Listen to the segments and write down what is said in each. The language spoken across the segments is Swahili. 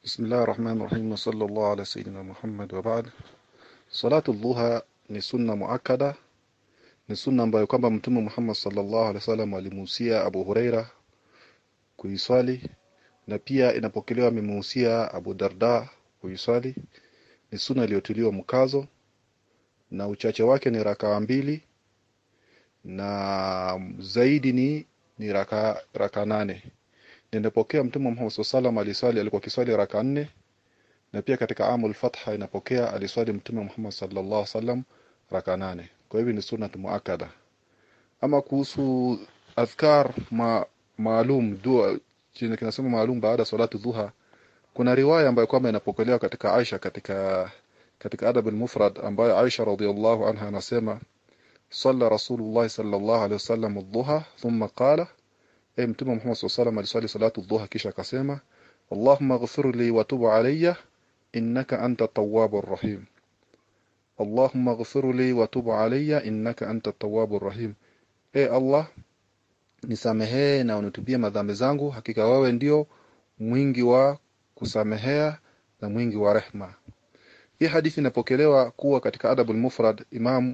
بسم الله الرحمن الرحيم وصلى الله على سيدنا محمد وبعد. Salatu dhuha ni sunna muakkada, ni sunna ambayo kwamba Mtume Muhammad sallallahu alaihi wasallam alimuhusia Abu Huraira kuiswali, na pia inapokelewa amemuhusia Abu Darda kuiswali. Ni sunna iliyotiliwa mkazo, na uchache wake ni rakaa mbili, na zaidi ni raka 8. Ninapokea Mtume Muhammad sallallahu alaihi wasallam alikuwa kiswali raka 4, na pia katika amul fatha inapokea aliswali Mtume Muhammad sallallahu alaihi wasallam raka 8. Kwa hivyo ni sunna muakkada. Ama kuhusu adhkar maalum, dua chini kinasema maalum baada salatu dhuha, kuna riwaya ambayo kwamba inapokelewa katika Aisha katika adab al-mufrad, ambayo Aisha radhiyallahu anha anasema salla Rasulullah sallallahu alaihi wasallam adh-dhuha thumma qala, Mtume Muhammad sallallahu alaihi wasallam aliswali salatu dhuha kisha akasema, Allahumma ighfir li wa tub alayya innaka anta at-tawwabur rahim. Allahumma ighfir li wa tub alayya innaka anta at-tawwabur rahim. Allah, nisamehe na unitubie madhambi zangu, hakika wewe ndio mwingi wa kusamehea na mwingi wa rehma. Hii hadithi inapokelewa kuwa katika adabul mufrad. Imam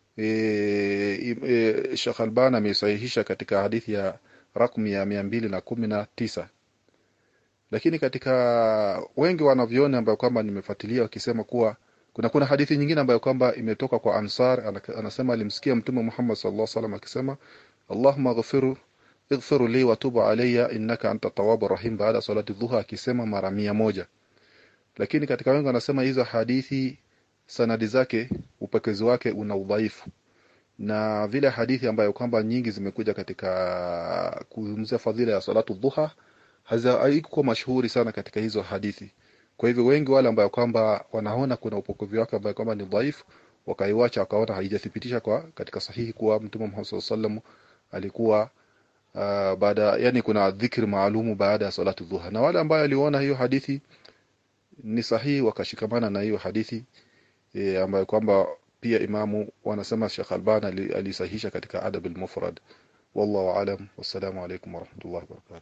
Sheikh Albani amesahihisha katika hadithi ya rakmu ya 219. Lakini katika wengi wanaviona ambayo kwamba nimefuatilia wakisema kuwa kuna hadithi nyingine ambayo kwamba imetoka kwa Ansar, anasema alimsikia Mtume Muhammad sallallahu alaihi wasallam akisema Allahumma ighfir li wa tub alayya innaka anta tawwabur rahim baada salati dhuha, akisema mara 100. Lakini katika wengi wanasema hizo hadithi sanadi zake, upekezi wake una udhaifu, na vile hadithi ambayo kwamba nyingi zimekuja katika kuzungumzia fadhila ya salatu dhuha haiko mashuhuri sana katika hizo hadithi. Kwa hivyo wengi wale ambao kwamba wanaona kuna upokevu wake ambao kwamba ni dhaifu, wakaiacha, wakaona haijathibitisha katika sahihi kuwa Mtume Muhammad sallallahu alaihi wasallam alikuwa baada, yani kuna dhikri maalumu baada ya salatu dhuha. Na wale ambao waliona hiyo hadithi ni sahihi wakashikamana na hiyo hadithi ambayo kwamba pia imamu wanasema Sheikh Albani alisahihisha katika adab al-mufrad. Wallahu aalam, wassalamu alaykum wa rahmatullahi wa barakatuh.